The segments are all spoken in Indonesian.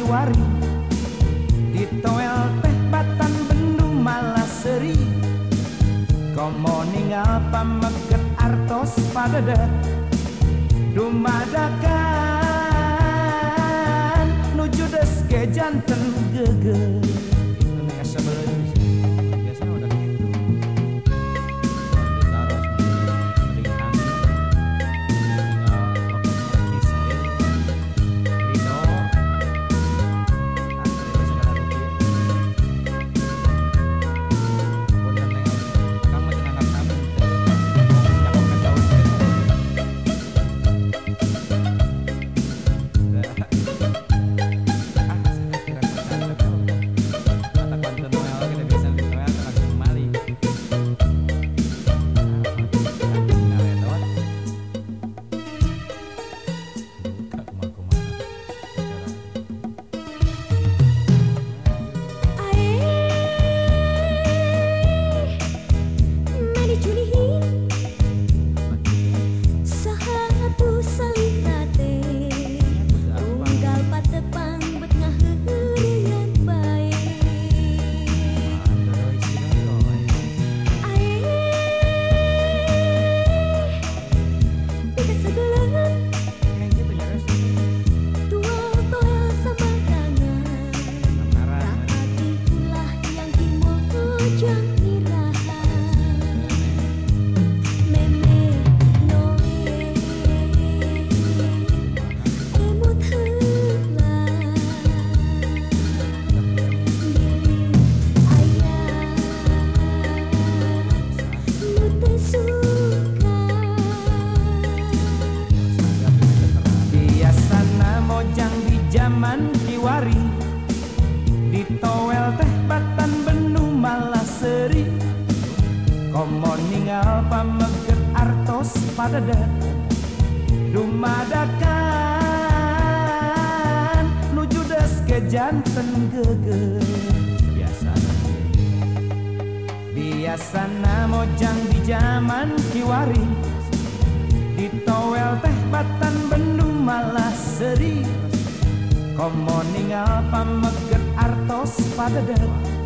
kiwari ditoel teh batan Bendung Malaseri komo ninggal pameget artos padada dumadakan nuju deske janten geger. Itu nih sebelum biasanya udah gitu. Ditaruh mendingan Rido kiwari ditoel teh batan Bendung Malaseri komo ninggal pameget artos padada dumadakan nuju deske janten geger. Biasana mojang di zaman kiwari ditoel teh batan Bendung Malaseri komo ninggal pameget artos padada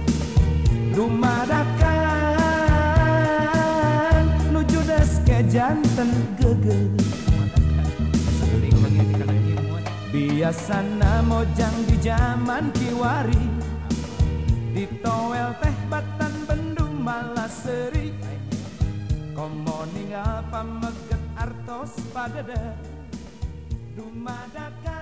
dumadakan nuju deske janten geger. Biasana mojang di zaman kiwari ditoel teh batan Bendung Malaseri komo ninggal pameget artos padada dumadakan